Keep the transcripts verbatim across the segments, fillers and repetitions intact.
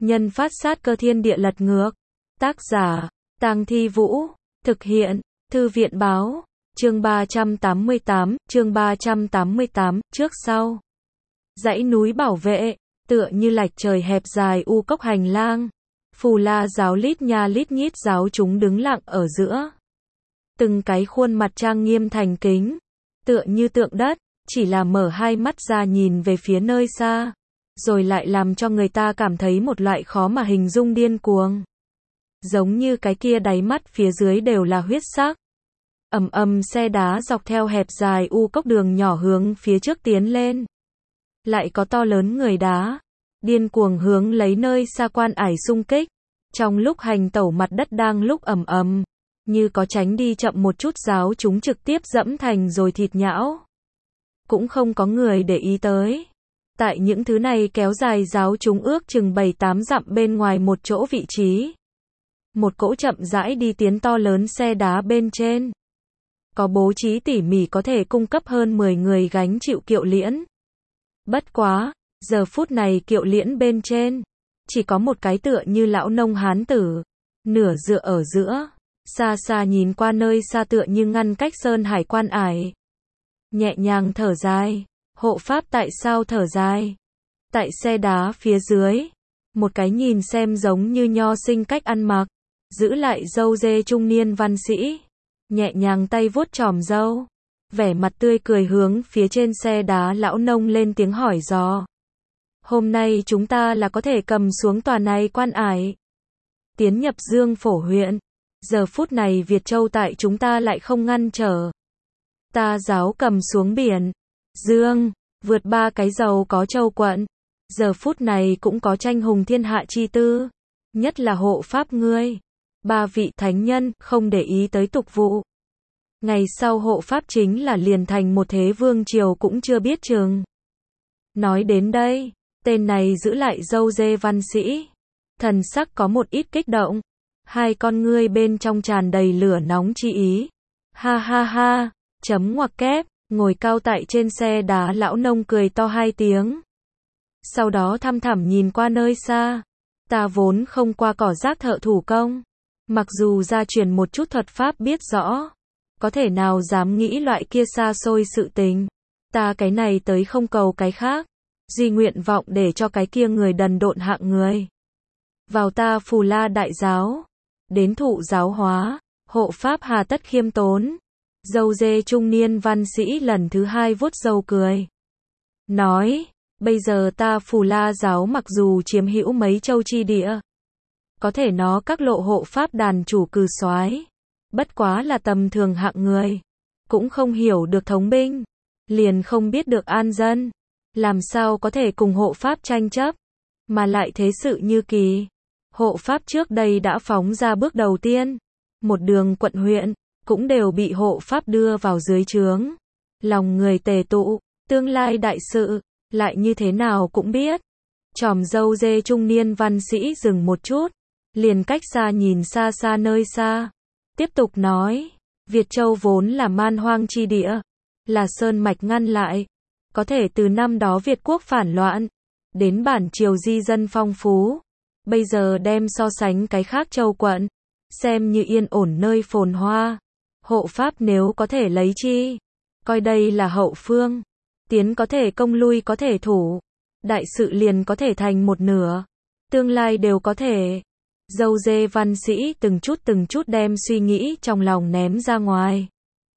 Nhân phát sát cơ thiên địa lật ngược. Tác giả, Tang Thi Vũ. Thực hiện, Thư viện báo. Chương ba trăm tám mươi tám, chương ba trăm tám mươi tám, trước sau. Dãy núi bảo vệ, tựa như lạch trời hẹp dài u cốc hành lang. Phù La giáo lít nha lít nhít giáo chúng đứng lặng ở giữa. Từng cái khuôn mặt trang nghiêm thành kính, tựa như tượng đất, chỉ là mở hai mắt ra nhìn về phía nơi xa, rồi lại làm cho người ta cảm thấy một loại khó mà hình dung điên cuồng. Giống như cái kia đáy mắt phía dưới đều là huyết sắc. Ầm ầm xe đá dọc theo hẹp dài u cốc đường nhỏ hướng phía trước tiến lên. Lại có to lớn người đá, điên cuồng hướng lấy nơi xa quan ải xung kích. Trong lúc hành tẩu mặt đất đang lúc ầm ầm, như có tránh đi chậm một chút giáo chúng trực tiếp dẫm thành rồi thịt nhão. Cũng không có người để ý tới. Tại những thứ này kéo dài giáo chúng ước chừng bảy tám dặm bên ngoài một chỗ vị trí. Một cỗ chậm rãi đi tiến to lớn xe đá bên trên. Có bố trí tỉ mỉ có thể cung cấp hơn mười người gánh chịu kiệu liễn. Bất quá, giờ phút này kiệu liễn bên trên, chỉ có một cái tựa như lão nông hán tử, nửa dựa ở giữa, xa xa nhìn qua nơi xa tựa như ngăn cách sơn hải quan ải. Nhẹ nhàng thở dài, hộ pháp tại sao thở dài? Tại xe đá phía dưới, một cái nhìn xem giống như nho sinh cách ăn mặc, giữ lại râu dê trung niên văn sĩ, nhẹ nhàng tay vuốt chòm râu, vẻ mặt tươi cười hướng phía trên xe đá lão nông lên tiếng hỏi dò. Hôm nay chúng ta là có thể cầm xuống tòa này quan ải, tiến nhập Dương Phổ huyện. Giờ phút này Việt Châu tại chúng ta lại không ngăn trở. Ta giáo cầm xuống biển, Dương, vượt ba cái giàu có châu quận. Giờ phút này cũng có tranh hùng thiên hạ chi tư. Nhất là hộ pháp ngươi. Ba vị thánh nhân không để ý tới tục vụ. Ngày sau hộ pháp chính là liền thành một thế vương triều cũng chưa biết chừng. Nói đến đây, tên này giữ lại râu dê văn sĩ. Thần sắc có một ít kích động. Hai con ngươi bên trong tràn đầy lửa nóng chi ý. Ha ha ha, chấm ngoặc kép, ngồi cao tại trên xe đá lão nông cười to hai tiếng. Sau đó thăm thẳm nhìn qua nơi xa. Ta vốn không qua cỏ rác thợ thủ công. Mặc dù gia truyền một chút thuật pháp biết rõ. Có thể nào dám nghĩ loại kia xa xôi sự tình. Ta cái này tới không cầu cái khác. Duy nguyện vọng để cho cái kia người đần độn hạng người. Vào ta Phù La đại giáo. Đến thụ giáo hóa, hộ pháp hà tất khiêm tốn. Dâu dê trung niên văn sĩ lần thứ hai vuốt râu cười. Nói, bây giờ ta Phù La giáo mặc dù chiếm hữu mấy châu chi địa. Có thể nó các lộ hộ pháp đàn chủ cừ soái. Bất quá là tầm thường hạng người. Cũng không hiểu được thống binh. Liền không biết được an dân. Làm sao có thể cùng hộ pháp tranh chấp. Mà lại thế sự như kỳ. Hộ pháp trước đây đã phóng ra bước đầu tiên. Một đường quận huyện, cũng đều bị hộ pháp đưa vào dưới trướng. Lòng người tề tụ, tương lai đại sự, lại như thế nào cũng biết. Chòm râu dê trung niên văn sĩ dừng một chút. Liền cách xa nhìn xa xa nơi xa. Tiếp tục nói, Việt Châu vốn là man hoang chi địa. Là sơn mạch ngăn lại. Có thể từ năm đó Việt quốc phản loạn. Đến bản triều di dân phong phú. Bây giờ đem so sánh cái khác châu quận, xem như yên ổn nơi phồn hoa. Hộ pháp nếu có thể lấy chi, coi đây là hậu phương. Tiến có thể công lui có thể thủ. Đại sự liền có thể thành một nửa. Tương lai đều có thể. Dâu dê văn sĩ từng chút từng chút đem suy nghĩ trong lòng ném ra ngoài.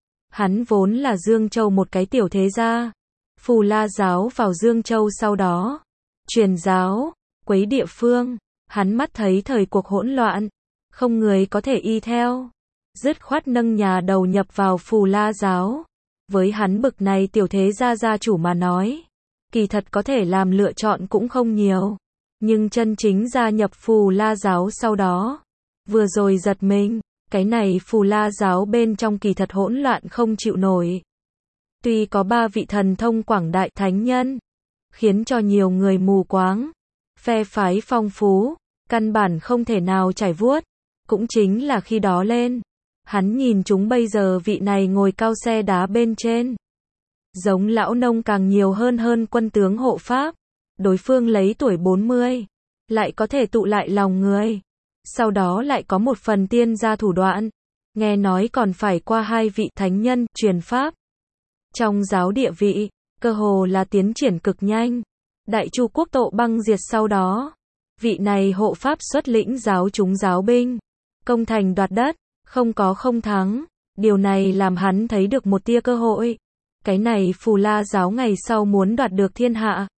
Hắn vốn là Dương Châu một cái tiểu thế gia. Phù La giáo vào Dương Châu sau đó. Truyền giáo, quấy địa phương. Hắn mắt thấy thời cuộc hỗn loạn, không người có thể y theo, dứt khoát nâng nhà đầu nhập vào Phù La giáo. Với hắn bực này tiểu thế gia gia chủ mà nói, kỳ thật có thể làm lựa chọn cũng không nhiều, nhưng chân chính gia nhập Phù La giáo sau đó, vừa rồi giật mình, cái này Phù La giáo bên trong kỳ thật hỗn loạn không chịu nổi. Tuy có ba vị thần thông quảng đại thánh nhân, khiến cho nhiều người mù quáng. Phe phái phong phú, căn bản không thể nào trải vuốt, cũng chính là khi đó lên. Hắn nhìn chúng bây giờ vị này ngồi cao xe đá bên trên. Giống lão nông càng nhiều hơn hơn quân tướng hộ pháp. Đối phương lấy tuổi bốn mươi. lại có thể tụ lại lòng người. Sau đó lại có một phần tiên gia thủ đoạn, nghe nói còn phải qua hai vị thánh nhân truyền pháp. Trong giáo địa vị, cơ hồ là tiến triển cực nhanh. Đại Chu quốc Tộ băng diệt sau đó, vị này hộ pháp xuất lĩnh giáo chúng giáo binh, công thành đoạt đất, không có không thắng. Điều này làm hắn thấy được một tia cơ hội. Cái này Phù La giáo ngày sau muốn đoạt được thiên hạ,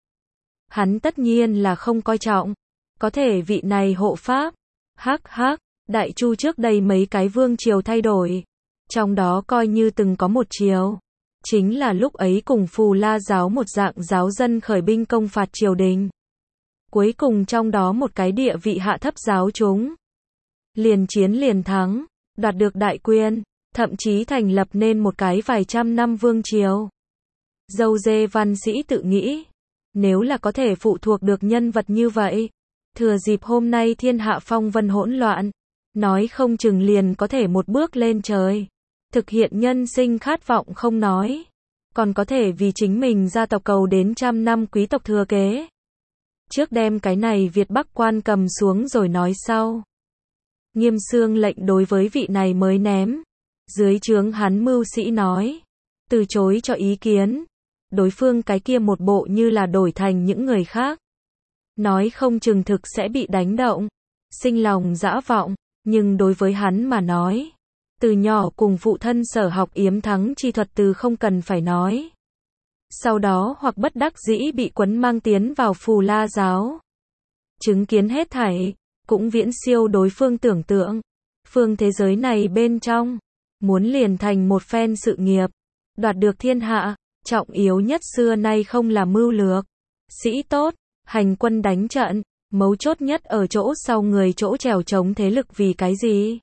hắn tất nhiên là không coi trọng. Có thể vị này hộ pháp, hắc hắc, Đại Chu trước đây mấy cái vương triều thay đổi, trong đó coi như từng có một triều, chính là lúc ấy cùng Phù La giáo một dạng giáo dân khởi binh công phạt triều đình. Cuối cùng trong đó một cái địa vị hạ thấp giáo chúng, liền chiến liền thắng, đoạt được đại quyền, thậm chí thành lập nên một cái vài trăm năm vương triều. Dâu dê văn sĩ tự nghĩ, nếu là có thể phụ thuộc được nhân vật như vậy, thừa dịp hôm nay thiên hạ phong vân hỗn loạn, nói không chừng liền có thể một bước lên trời, thực hiện nhân sinh khát vọng không nói, còn có thể vì chính mình gia tộc cầu đến trăm năm quý tộc thừa kế. Trước đem cái này Việt Bắc quan cầm xuống rồi nói sau. Nghiêm Xương lệnh đối với vị này mới ném dưới trướng hắn mưu sĩ nói, từ chối cho ý kiến. Đối phương cái kia một bộ như là đổi thành những người khác, nói không chừng thực sẽ bị đánh động, sinh lòng dã vọng, nhưng đối với hắn mà nói, từ nhỏ cùng phụ thân sở học yếm thắng chi thuật từ không cần phải nói. Sau đó hoặc bất đắc dĩ bị quấn mang tiến vào Phù La giáo. Chứng kiến hết thảy, cũng viễn siêu đối phương tưởng tượng. Phương thế giới này bên trong, muốn liền thành một phen sự nghiệp, đoạt được thiên hạ, trọng yếu nhất xưa nay không là mưu lược, sĩ tốt, hành quân đánh trận, mấu chốt nhất ở chỗ sau người chỗ trèo chống thế lực vì cái gì.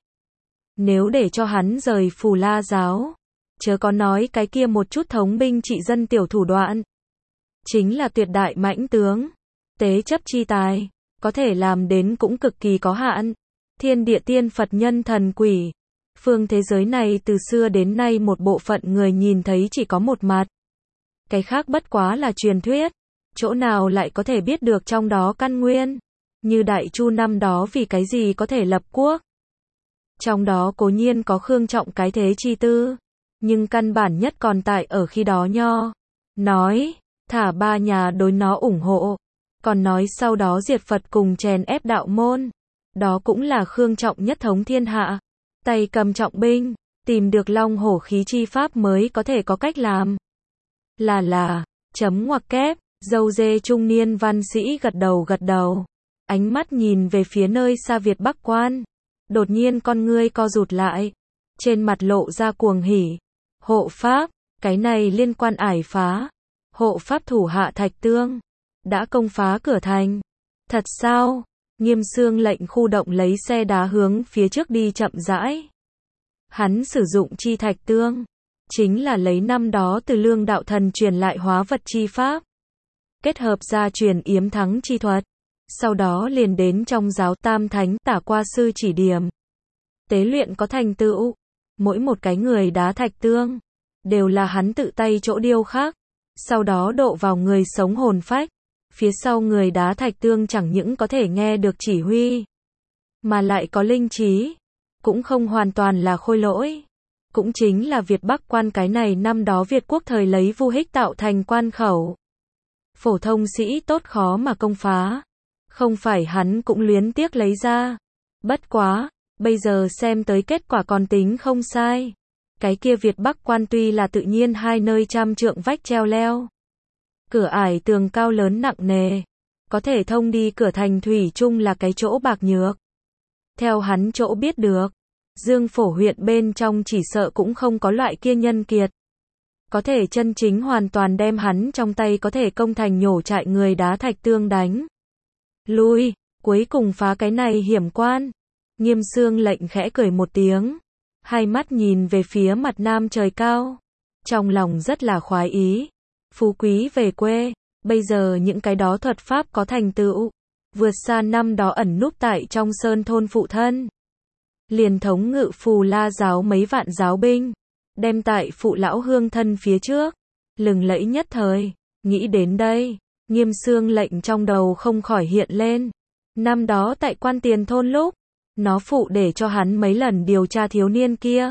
Nếu để cho hắn rời Phù La giáo, chớ có nói cái kia một chút thống binh trị dân tiểu thủ đoạn, chính là tuyệt đại mãnh tướng, tế chấp chi tài, có thể làm đến cũng cực kỳ có hạn. Thiên địa tiên Phật nhân thần quỷ, phương thế giới này từ xưa đến nay một bộ phận người nhìn thấy chỉ có một mặt, cái khác bất quá là truyền thuyết, chỗ nào lại có thể biết được trong đó căn nguyên. Như Đại Chu năm đó vì cái gì có thể lập quốc, trong đó cố nhiên có Khương Trọng cái thế chi tư, nhưng căn bản nhất còn tại ở khi đó Nho nói, thả ba nhà đối nó ủng hộ, còn nói sau đó diệt Phật cùng chèn ép đạo môn. Đó cũng là Khương Trọng nhất thống thiên hạ, tay cầm trọng binh, tìm được long hổ khí chi pháp mới có thể có cách làm. Là là, chấm ngoặc kép, dâu dê trung niên văn sĩ gật đầu gật đầu, ánh mắt nhìn về phía nơi xa Việt Bắc quan, đột nhiên con ngươi co rụt lại, trên mặt lộ ra cuồng hỉ. Hộ pháp, cái này liên quan ải phá, hộ pháp thủ hạ Thạch Tương, đã công phá cửa thành. Thật sao? Nghiêm Xương lệnh khu động lấy xe đá hướng phía trước đi chậm rãi. Hắn sử dụng chi Thạch Tương, chính là lấy năm đó từ Lương đạo thần truyền lại hóa vật chi pháp, kết hợp ra truyền yếm thắng chi thuật, sau đó liền đến trong giáo Tam Thánh Tả qua sư chỉ điểm, tế luyện có thành tựu. Mỗi một cái người đá Thạch Tương đều là hắn tự tay chỗ điêu khắc, sau đó độ vào người sống hồn phách. Phía sau người đá Thạch Tương chẳng những có thể nghe được chỉ huy, mà lại có linh trí, cũng không hoàn toàn là khôi lỗi. Cũng chính là Việt Bắc quan cái này năm đó Việt quốc thời lấy Vu Hích tạo thành quan khẩu. Phổ thông sĩ tốt khó mà công phá, không phải hắn cũng luyến tiếc lấy ra. Bất quá, bây giờ xem tới kết quả còn tính không sai. Cái kia Việt Bắc quan tuy là tự nhiên hai nơi trăm trượng vách treo leo, cửa ải tường cao lớn nặng nề, có thể thông đi cửa thành thủy chung là cái chỗ bạc nhược. Theo hắn chỗ biết được, Dương Phổ huyện bên trong chỉ sợ cũng không có loại kia nhân kiệt, có thể chân chính hoàn toàn đem hắn trong tay có thể công thành nhổ trại người đá Thạch Tương đánh lui, cuối cùng phá cái này hiểm quan. Nghiêm Xương lệnh khẽ cười một tiếng, hai mắt nhìn về phía mặt nam trời cao, trong lòng rất là khoái ý. Phú quý về quê, bây giờ những cái đó thuật pháp có thành tựu, vượt xa năm đó ẩn núp tại trong sơn thôn phụ thân. Liền thống ngự Phù La giáo mấy vạn giáo binh, đem tại phụ lão hương thân phía trước, lừng lẫy nhất thời. Nghĩ đến đây, Nghiêm Xương lệnh trong đầu không khỏi hiện lên, Năm đó tại Quan Tiền thôn lúc, nó phụ để cho hắn mấy lần điều tra thiếu niên kia.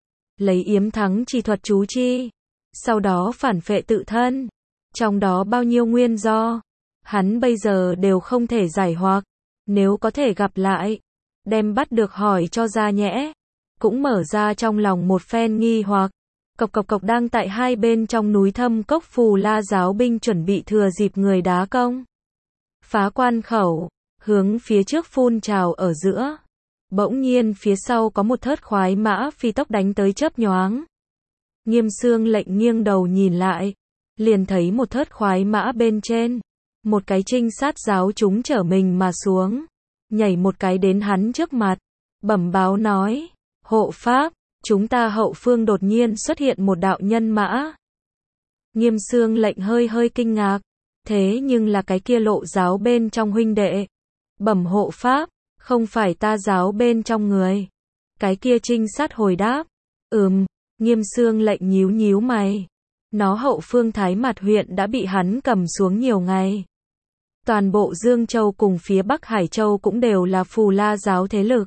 Lấy yếm thắng chi thuật chú chi. Sau đó phản phệ tự thân. Trong đó bao nhiêu nguyên do, hắn bây giờ đều không thể giải hoặc. Nếu có thể gặp lại, đem bắt được hỏi cho ra nhẽ. Cũng mở ra trong lòng một phen nghi hoặc. Cộc cộc cộc đang tại hai bên trong núi thâm cốc Phù La giáo binh chuẩn bị thừa dịp người đá công. Phá quan khẩu, hướng phía trước phun trào ở giữa. Bỗng nhiên phía sau có một thớt khoái mã phi tốc đánh tới chớp nhoáng. Nghiêm Xương lệnh nghiêng đầu nhìn lại, liền thấy một thớt khoái mã bên trên. Một cái trinh sát giáo chúng chở mình mà xuống, nhảy một cái đến hắn trước mặt, bẩm báo nói, hộ pháp, chúng ta hậu phương đột nhiên xuất hiện một đạo nhân mã. Nghiêm Xương lệnh hơi hơi kinh ngạc, thế nhưng là cái kia Lộ giáo bên trong huynh đệ. Bẩm hộ pháp, không phải ta giáo bên trong người. Cái kia trinh sát hồi đáp, ừm, Nghiêm Xương lệnh nhíu nhíu mày. Nó hậu phương Thái Mạt huyện đã bị hắn cầm xuống nhiều ngày. Toàn bộ Dương Châu cùng phía Bắc Hải Châu cũng đều là Phù La giáo thế lực.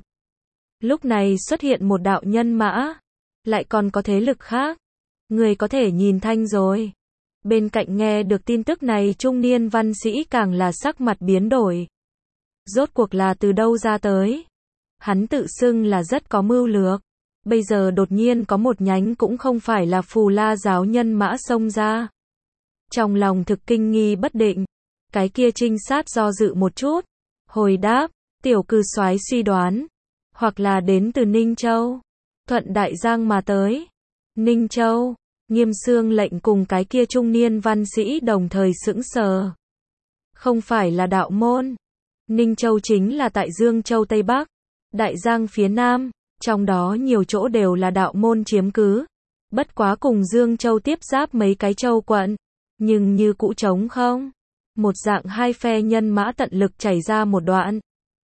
Lúc này xuất hiện một đạo nhân mã, lại còn có thế lực khác. Người có thể nhìn thanh rồi. Bên cạnh nghe được tin tức này trung niên văn sĩ càng là sắc mặt biến đổi. Rốt cuộc là từ đâu ra tới? Hắn tự xưng là rất có mưu lược. Bây giờ đột nhiên có một nhánh cũng không phải là Phù La giáo nhân mã xông ra. Trong lòng thực kinh nghi bất định. Cái kia trinh sát do dự một chút. Hồi đáp, tiểu cư soái suy đoán. Hoặc là đến từ Ninh Châu. Thuận Đại Giang mà tới. Ninh Châu. Nghiêm Xương lệnh cùng cái kia trung niên văn sĩ đồng thời sững sờ. Không phải là đạo môn. Ninh Châu chính là tại Dương Châu Tây Bắc. Đại Giang phía Nam. Trong đó nhiều chỗ đều là đạo môn chiếm cứ. Bất quá cùng Dương Châu tiếp giáp mấy cái châu quận. Nhưng như cũ trống không. Một dạng hai phe nhân mã tận lực chảy ra một đoạn.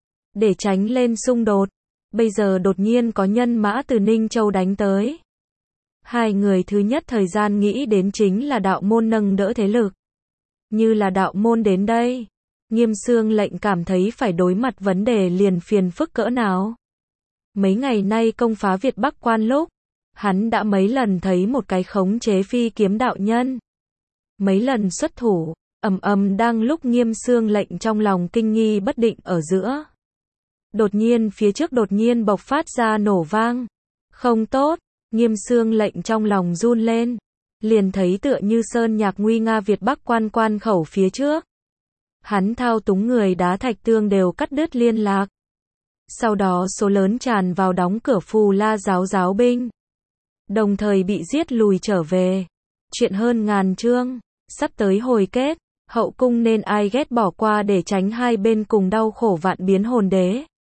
Để tránh lên xung đột. Bây giờ đột nhiên có nhân mã từ Ninh Châu đánh tới. Hai người thứ nhất thời gian nghĩ đến chính là đạo môn nâng đỡ thế lực. Như là đạo môn đến đây. Nghiêm Xương lệnh cảm thấy phải đối mặt vấn đề liền phiền phức cỡ nào. Mấy ngày nay công phá Việt Bắc quan lúc, hắn đã mấy lần thấy một cái khống chế phi kiếm đạo nhân. Mấy lần xuất thủ, ầm ầm đang lúc Nghiêm Xương lệnh trong lòng kinh nghi bất định ở giữa. Đột nhiên phía trước đột nhiên bộc phát ra nổ vang. Không tốt, Nghiêm Xương lệnh trong lòng run lên. Liền thấy tựa như sơn nhạc nguy nga Việt Bắc quan quan khẩu phía trước. Hắn thao túng người đá thạch tương đều cắt đứt liên lạc. Sau đó số lớn tràn vào đóng cửa Phù La giáo giáo binh. Đồng thời bị giết lùi trở về. Chuyện hơn ngàn chương, sắp tới hồi kết, hậu cung nên ai ghét bỏ qua để tránh hai bên cùng đau khổ vạn biến hồn đế.